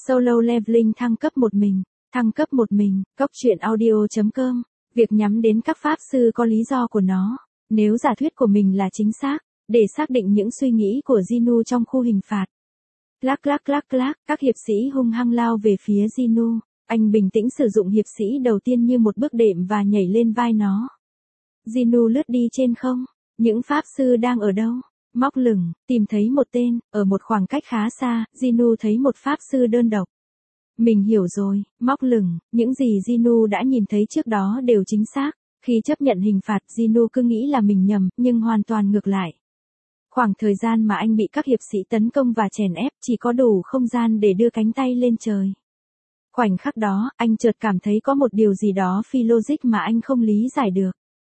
Solo Leveling thăng cấp một mình. Thăng cấp một mình, Cốc truyện audio.com. Việc nhắm đến các pháp sư có lý do của nó. Nếu giả thuyết của mình là chính xác, để xác định những suy nghĩ của Jinu trong khu hình phạt. Clac clac clac clac, các hiệp sĩ hung hăng lao về phía Jinu. Anh bình tĩnh sử dụng hiệp sĩ đầu tiên như một bước đệm và nhảy lên vai nó. Jinu lướt đi trên không. Những pháp sư đang ở đâu? Móc lửng, tìm thấy một tên, ở một khoảng cách khá xa, Jinu thấy một pháp sư đơn độc. Mình hiểu rồi, móc lửng, những gì Jinu đã nhìn thấy trước đó đều chính xác. Khi chấp nhận hình phạt, Jinu cứ nghĩ là mình nhầm, nhưng hoàn toàn ngược lại. Khoảng thời gian mà anh bị các hiệp sĩ tấn công và chèn ép chỉ có đủ không gian để đưa cánh tay lên trời. Khoảnh khắc đó, anh chợt cảm thấy có một điều gì đó phi logic mà anh không lý giải được.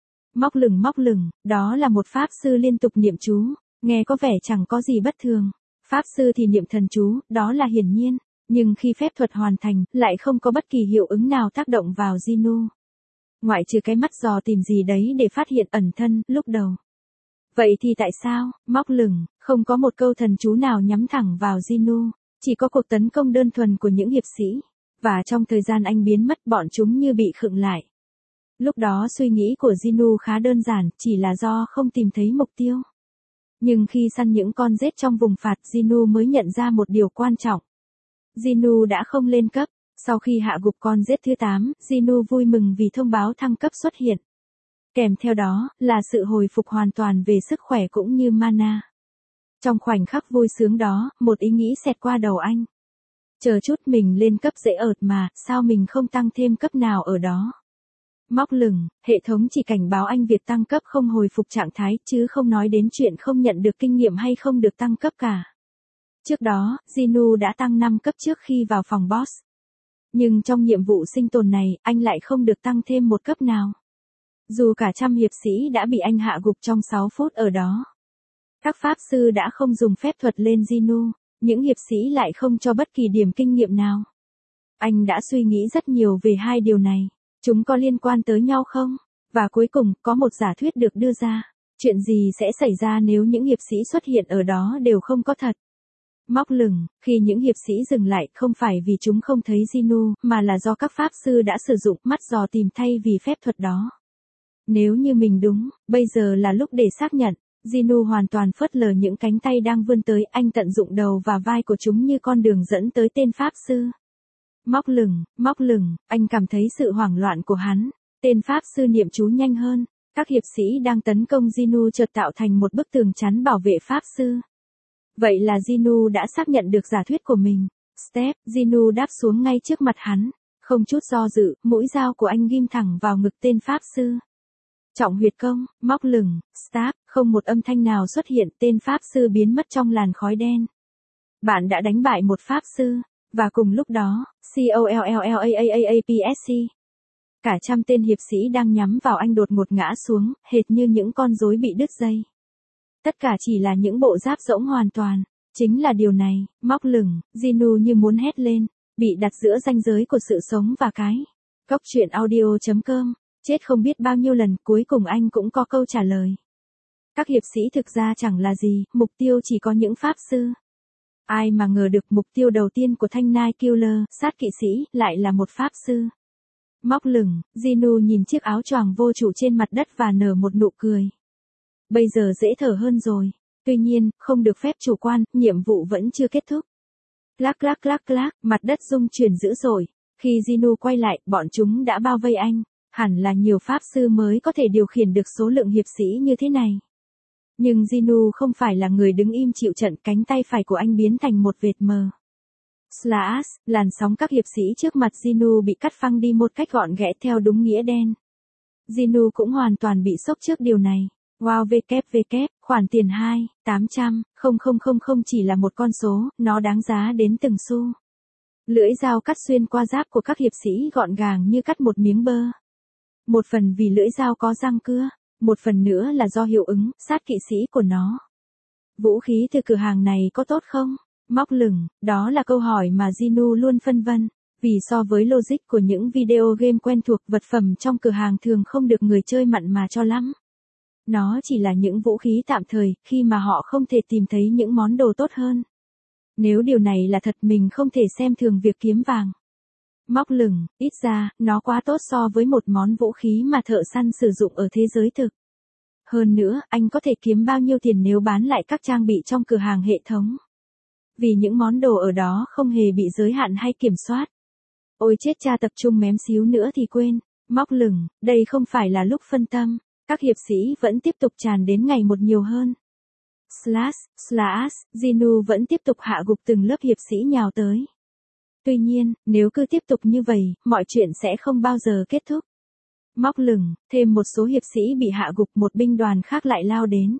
Móc lửng, đó là một pháp sư liên tục niệm chú, nghe có vẻ chẳng có gì bất thường. Pháp sư thì niệm thần chú, đó là hiển nhiên, nhưng khi phép thuật hoàn thành, lại không có bất kỳ hiệu ứng nào tác động vào Jinu. Ngoại trừ cái mắt dò tìm gì đấy để phát hiện ẩn thân, lúc đầu. Vậy thì tại sao, móc lửng, không có một câu thần chú nào nhắm thẳng vào Jinu, chỉ có cuộc tấn công đơn thuần của những hiệp sĩ, và trong thời gian anh biến mất bọn chúng như bị khựng lại. Lúc đó suy nghĩ của Jinu khá đơn giản, chỉ là do không tìm thấy mục tiêu. Nhưng khi săn những con rết trong vùng phạt, Jinu mới nhận ra một điều quan trọng. Jinu đã không lên cấp. Sau khi hạ gục con rết thứ 8, Jinu vui mừng vì thông báo thăng cấp xuất hiện. Kèm theo đó, là sự hồi phục hoàn toàn về sức khỏe cũng như mana. Trong khoảnh khắc vui sướng đó, một ý nghĩ xẹt qua đầu anh. Chờ chút, mình lên cấp dễ ợt mà, sao mình không tăng thêm cấp nào ở đó? Móc lửng, hệ thống chỉ cảnh báo anh việc tăng cấp không hồi phục trạng thái, chứ không nói đến chuyện không nhận được kinh nghiệm hay không được tăng cấp cả. Trước đó, Jinu đã tăng 5 cấp trước khi vào phòng boss. Nhưng trong nhiệm vụ sinh tồn này, anh lại không được tăng thêm một cấp nào. Dù cả trăm hiệp sĩ đã bị anh hạ gục trong 6 phút ở đó. Các pháp sư đã không dùng phép thuật lên Jinu, những hiệp sĩ lại không cho bất kỳ điểm kinh nghiệm nào. Anh đã suy nghĩ rất nhiều về hai điều này. Chúng có liên quan tới nhau không? Và cuối cùng, có một giả thuyết được đưa ra. Chuyện gì sẽ xảy ra nếu những hiệp sĩ xuất hiện ở đó đều không có thật? Móc lửng, khi những hiệp sĩ dừng lại không phải vì chúng không thấy Jinu, mà là do các pháp sư đã sử dụng mắt dò tìm thay vì phép thuật đó. Nếu như mình đúng, bây giờ là lúc để xác nhận. Jinu hoàn toàn phớt lờ những cánh tay đang vươn tới, anh tận dụng đầu và vai của chúng như con đường dẫn tới tên pháp sư. Móc lửng, anh cảm thấy sự hoảng loạn của hắn. Tên pháp sư niệm chú nhanh hơn. Các hiệp sĩ đang tấn công Jinu chợt tạo thành một bức tường chắn bảo vệ pháp sư. Vậy là Jinu đã xác nhận được giả thuyết của mình. Step, Jinu đáp xuống ngay trước mặt hắn. Không chút do dự, mũi dao của anh ghim thẳng vào ngực tên pháp sư. Trọng huyệt công, móc lửng, stab, không một âm thanh nào xuất hiện, tên pháp sư biến mất trong làn khói đen. Bạn đã đánh bại một pháp sư, và cùng lúc đó, COLLLAAAPSC. Cả trăm tên hiệp sĩ đang nhắm vào anh đột ngột ngã xuống, hệt như những con rối bị đứt dây. Tất cả chỉ là những bộ giáp rỗng hoàn toàn. Chính là điều này, móc lửng, Jinu như muốn hét lên, bị đặt giữa ranh giới của sự sống và cái. Cốc truyện audio.com. Chết không biết bao nhiêu lần, cuối cùng anh cũng có câu trả lời. Các hiệp sĩ thực ra chẳng là gì, mục tiêu chỉ có những pháp sư. Ai mà ngờ được mục tiêu đầu tiên của thanh Night Killer, sát kỵ sĩ, lại là một pháp sư. Móc lửng, Jinu nhìn chiếc áo choàng vô chủ trên mặt đất và nở một nụ cười. Bây giờ dễ thở hơn rồi. Tuy nhiên, không được phép chủ quan, nhiệm vụ vẫn chưa kết thúc. Clac clac clac clac, mặt đất rung chuyển dữ dội. Khi Jinu quay lại, bọn chúng đã bao vây anh. Hẳn là nhiều pháp sư mới có thể điều khiển được số lượng hiệp sĩ như thế này. Nhưng Jinu không phải là người đứng im chịu trận, cánh tay phải của anh biến thành một vệt mờ. Slash, làn sóng các hiệp sĩ trước mặt Jinu bị cắt phăng đi một cách gọn ghẽ theo đúng nghĩa đen. Jinu cũng hoàn toàn bị sốc trước điều này. Wow WWW, khoản tiền 2.800.000 chỉ là một con số, nó đáng giá đến từng xu. Lưỡi dao cắt xuyên qua giáp của các hiệp sĩ gọn gàng như cắt một miếng bơ. Một phần vì lưỡi dao có răng cưa, một phần nữa là do hiệu ứng, sát kỵ sĩ của nó. Vũ khí từ cửa hàng này có tốt không? Móc lửng, đó là câu hỏi mà Jinu luôn phân vân. Vì so với logic của những video game quen thuộc, vật phẩm trong cửa hàng thường không được người chơi mặn mà cho lắm. Nó chỉ là những vũ khí tạm thời, khi mà họ không thể tìm thấy những món đồ tốt hơn. Nếu điều này là thật mình không thể xem thường việc kiếm vàng. Móc lửng, ít ra, nó quá tốt so với một món vũ khí mà thợ săn sử dụng ở thế giới thực. Hơn nữa, anh có thể kiếm bao nhiêu tiền nếu bán lại các trang bị trong cửa hàng hệ thống. Vì những món đồ ở đó không hề bị giới hạn hay kiểm soát. Ôi chết cha, tập trung mém xíu nữa thì quên. Móc lửng, đây không phải là lúc phân tâm. Các hiệp sĩ vẫn tiếp tục tràn đến ngày một nhiều hơn. Slash, Ginu vẫn tiếp tục hạ gục từng lớp hiệp sĩ nhào tới. Tuy nhiên, nếu cứ tiếp tục như vậy, mọi chuyện sẽ không bao giờ kết thúc. Móc lửng, thêm một số hiệp sĩ bị hạ gục, một binh đoàn khác lại lao đến.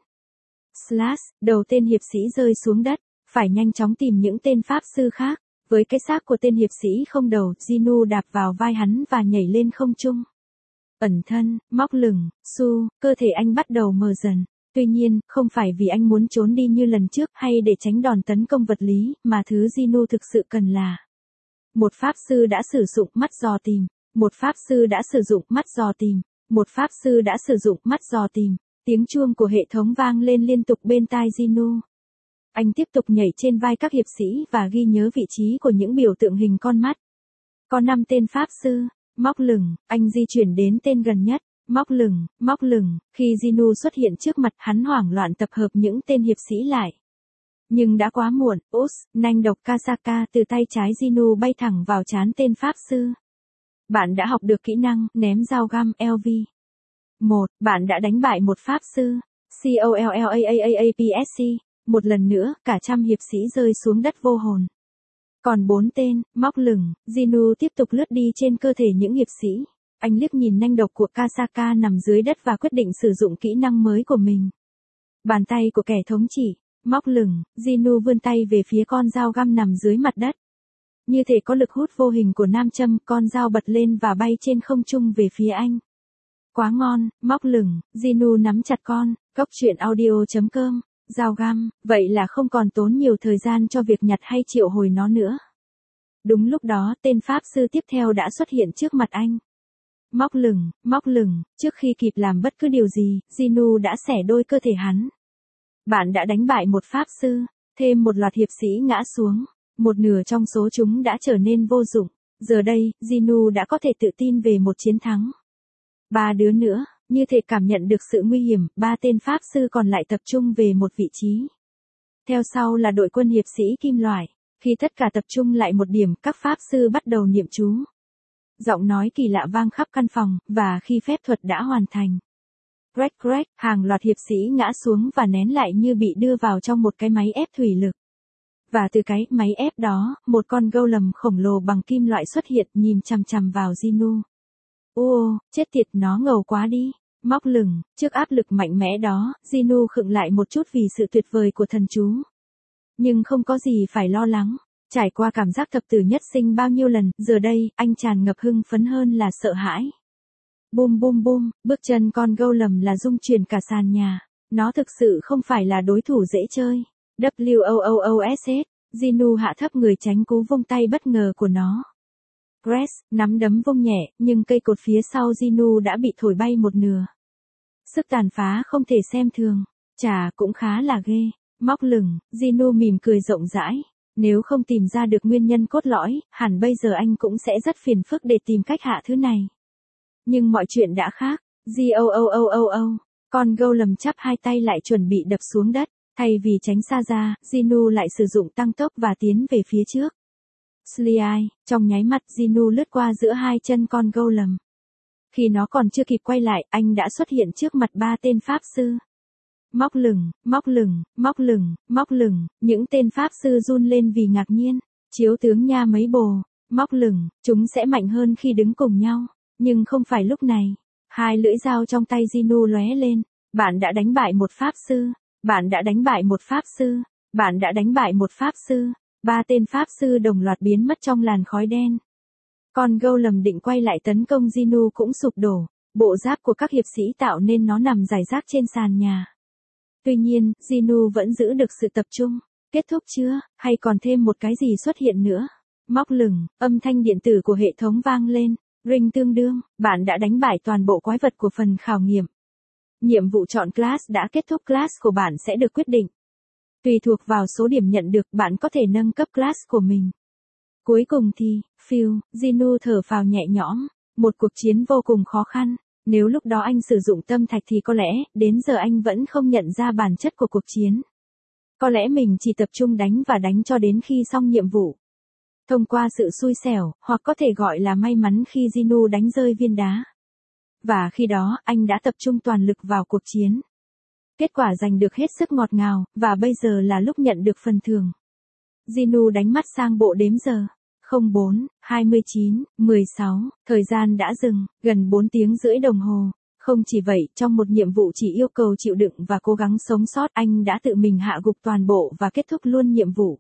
Đầu tên hiệp sĩ rơi xuống đất, phải nhanh chóng tìm những tên pháp sư khác. Với cái xác của tên hiệp sĩ không đầu, Ginu đạp vào vai hắn và nhảy lên không trung. Ẩn thân, móc lửng, cơ thể anh bắt đầu mờ dần. Tuy nhiên, không phải vì anh muốn trốn đi như lần trước hay để tránh đòn tấn công vật lý, mà thứ Ginu thực sự cần là một pháp sư đã sử dụng mắt dò tìm. Một pháp sư đã sử dụng mắt dò tìm. Một pháp sư đã sử dụng mắt dò tìm. Tiếng chuông của hệ thống vang lên liên tục bên tai Ginu. Anh tiếp tục nhảy trên vai các hiệp sĩ và ghi nhớ vị trí của những biểu tượng hình con mắt. Có 5 tên pháp sư. Móc lửng, anh di chuyển đến tên gần nhất. Móc lửng, khi Ginu xuất hiện trước mặt hắn hoảng loạn tập hợp những tên hiệp sĩ lại. Nhưng đã quá muộn, nanh độc Kasaka từ tay trái Ginu bay thẳng vào trán tên pháp sư. Bạn đã học được kỹ năng ném dao găm LV. 1. Bạn đã đánh bại một pháp sư. COLLAAAPSC. Một lần nữa, cả trăm hiệp sĩ rơi xuống đất vô hồn. Còn 4 tên, móc lửng, Ginu tiếp tục lướt đi trên cơ thể những hiệp sĩ. Anh liếc nhìn nanh độc của Kasaka nằm dưới đất và quyết định sử dụng kỹ năng mới của mình. Bàn tay của kẻ thống trị, móc lửng, Ginu vươn tay về phía con dao găm nằm dưới mặt đất. Như thể có lực hút vô hình của nam châm, con dao bật lên và bay trên không trung về phía anh. Quá ngon, móc lửng, Ginu nắm chặt góc truyện audio.com, dao găm, vậy là không còn tốn nhiều thời gian cho việc nhặt hay triệu hồi nó nữa. Đúng lúc đó, tên pháp sư tiếp theo đã xuất hiện trước mặt anh. Móc lửng, trước khi kịp làm bất cứ điều gì, Ginu đã xẻ đôi cơ thể hắn. Bạn đã đánh bại một pháp sư, thêm một loạt hiệp sĩ ngã xuống, một nửa trong số chúng đã trở nên vô dụng. Giờ đây, Ginu đã có thể tự tin về một chiến thắng. 3 đứa nữa, như thể cảm nhận được sự nguy hiểm, 3 tên pháp sư còn lại tập trung về một vị trí. Theo sau là đội quân hiệp sĩ kim loại. Khi tất cả tập trung lại một điểm, các pháp sư bắt đầu niệm chú. Giọng nói kỳ lạ vang khắp căn phòng, và khi phép thuật đã hoàn thành. Crack, hàng loạt hiệp sĩ ngã xuống và nén lại như bị đưa vào trong một cái máy ép thủy lực. Và từ cái máy ép đó, một con golem khổng lồ bằng kim loại xuất hiện nhìn chằm chằm vào Ginu. Chết tiệt, nó ngầu quá đi. Móc lửng, trước áp lực mạnh mẽ đó, Ginu khựng lại một chút vì sự tuyệt vời của thần chú. Nhưng không có gì phải lo lắng. Trải qua cảm giác thập tử nhất sinh bao nhiêu lần, giờ đây, anh tràn ngập hưng phấn hơn là sợ hãi. Bum, bước chân con golem là rung chuyển cả sàn nhà. Nó thực sự không phải là đối thủ dễ chơi. WOOOSS, Ginu hạ thấp người tránh cú vung tay bất ngờ của nó. Grass, nắm đấm vung nhẹ, nhưng cây cột phía sau Ginu đã bị thổi bay một nửa. Sức tàn phá không thể xem thường. Chà, cũng khá là ghê. Móc lửng, Ginu mỉm cười rộng rãi. Nếu không tìm ra được nguyên nhân cốt lõi, hẳn bây giờ anh cũng sẽ rất phiền phức để tìm cách hạ thứ này. Nhưng mọi chuyện đã khác. Con golem chắp hai tay lại chuẩn bị đập xuống đất. Thay vì tránh xa ra, Ginu lại sử dụng tăng tốc và tiến về phía trước. Slide, trong nháy mắt Ginu lướt qua giữa hai chân con golem. Khi nó còn chưa kịp quay lại, anh đã xuất hiện trước mặt 3 tên pháp sư. Móc lửng, những tên pháp sư run lên vì ngạc nhiên. Chiếu tướng nha mấy bồ. Móc lửng, chúng sẽ mạnh hơn khi đứng cùng nhau. Nhưng không phải lúc này. Hai lưỡi dao trong tay Ginu lóe lên. Bạn đã đánh bại một pháp sư. Bạn đã đánh bại một pháp sư. Bạn đã đánh bại một pháp sư. 3 tên pháp sư đồng loạt biến mất trong làn khói đen. Con golem định quay lại tấn công Ginu cũng sụp đổ. Bộ giáp của các hiệp sĩ tạo nên nó nằm rải rác trên sàn nhà. Tuy nhiên, Ginu vẫn giữ được sự tập trung. Kết thúc chưa, hay còn thêm một cái gì xuất hiện nữa? Móc lửng, âm thanh điện tử của hệ thống vang lên. Ring tương đương, bạn đã đánh bại toàn bộ quái vật của phần khảo nghiệm. Nhiệm vụ chọn class đã kết thúc, class của bạn sẽ được quyết định. Tùy thuộc vào số điểm nhận được, bạn có thể nâng cấp class của mình. Cuối cùng thì, phew, Jinu thở phào nhẹ nhõm. Một cuộc chiến vô cùng khó khăn. Nếu lúc đó anh sử dụng tâm thạch thì có lẽ, đến giờ anh vẫn không nhận ra bản chất của cuộc chiến. Có lẽ mình chỉ tập trung đánh và đánh cho đến khi xong nhiệm vụ. Thông qua sự xui xẻo, hoặc có thể gọi là may mắn khi Jinu đánh rơi viên đá. Và khi đó, anh đã tập trung toàn lực vào cuộc chiến. Kết quả giành được hết sức ngọt ngào, và bây giờ là lúc nhận được phần thưởng. Jinu đánh mắt sang bộ đếm giờ. 04, 29, 16, thời gian đã dừng, gần 4 tiếng rưỡi đồng hồ. Không chỉ vậy, trong một nhiệm vụ chỉ yêu cầu chịu đựng và cố gắng sống sót, anh đã tự mình hạ gục toàn bộ và kết thúc luôn nhiệm vụ.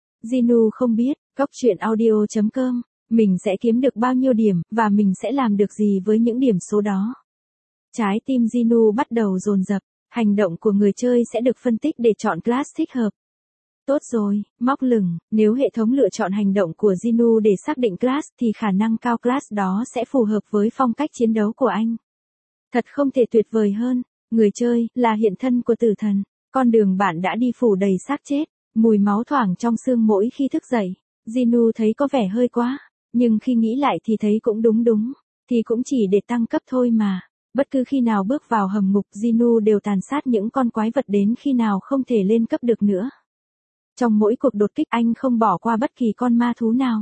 Jinu không biết, Cóc Truyện Audio.com, mình sẽ kiếm được bao nhiêu điểm, và mình sẽ làm được gì với những điểm số đó. Trái tim Jinu bắt đầu dồn dập, hành động của người chơi sẽ được phân tích để chọn class thích hợp. Tốt rồi, móc lửng, nếu hệ thống lựa chọn hành động của Jinu để xác định class thì khả năng cao class đó sẽ phù hợp với phong cách chiến đấu của anh. Thật không thể tuyệt vời hơn, người chơi là hiện thân của tử thần, con đường bạn đã đi phủ đầy xác chết, mùi máu thoảng trong xương mỗi khi thức dậy. Jinu thấy có vẻ hơi quá, nhưng khi nghĩ lại thì thấy cũng đúng, thì cũng chỉ để tăng cấp thôi mà. Bất cứ khi nào bước vào hầm ngục, Jinu đều tàn sát những con quái vật đến khi nào không thể lên cấp được nữa. Trong mỗi cuộc đột kích anh không bỏ qua bất kỳ con ma thú nào.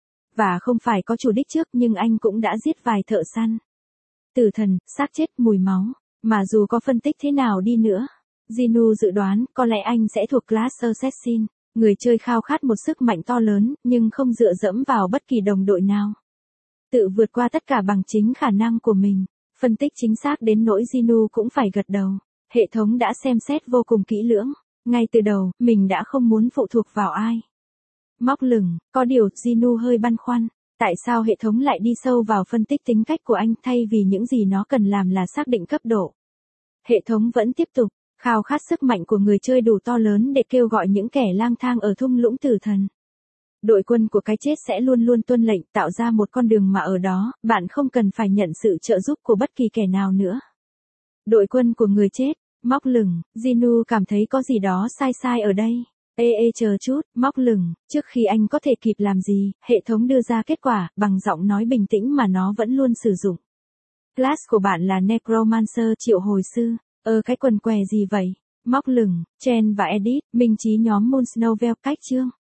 Và không phải có chủ đích trước nhưng anh cũng đã giết vài thợ săn. Tử thần, xác chết, mùi máu. Mà dù có phân tích thế nào đi nữa, Jinu dự đoán có lẽ anh sẽ thuộc class Assassin. Người chơi khao khát một sức mạnh to lớn, nhưng không dựa dẫm vào bất kỳ đồng đội nào. Tự vượt qua tất cả bằng chính khả năng của mình. Phân tích chính xác đến nỗi Jinu cũng phải gật đầu. Hệ thống đã xem xét vô cùng kỹ lưỡng. Ngay từ đầu, mình đã không muốn phụ thuộc vào ai. Móc lửng, có điều Jinu hơi băn khoăn. Tại sao hệ thống lại đi sâu vào phân tích tính cách của anh thay vì những gì nó cần làm là xác định cấp độ? Hệ thống vẫn tiếp tục, khao khát sức mạnh của người chơi đủ to lớn để kêu gọi những kẻ lang thang ở thung lũng tử thần. Đội quân của cái chết sẽ luôn luôn tuân lệnh tạo ra một con đường mà ở đó, bạn không cần phải nhận sự trợ giúp của bất kỳ kẻ nào nữa. Đội quân của người chết, móc lửng, Jinu cảm thấy có gì đó sai ở đây. Chờ chút, móc lửng, trước khi anh có thể kịp làm gì, hệ thống đưa ra kết quả, bằng giọng nói bình tĩnh mà nó vẫn luôn sử dụng. Class của bạn là Necromancer triệu hồi sư. Cái quần què gì vậy? Móc lửng, Chen và Edit, minh trí nhóm Moonsnovel cách chương.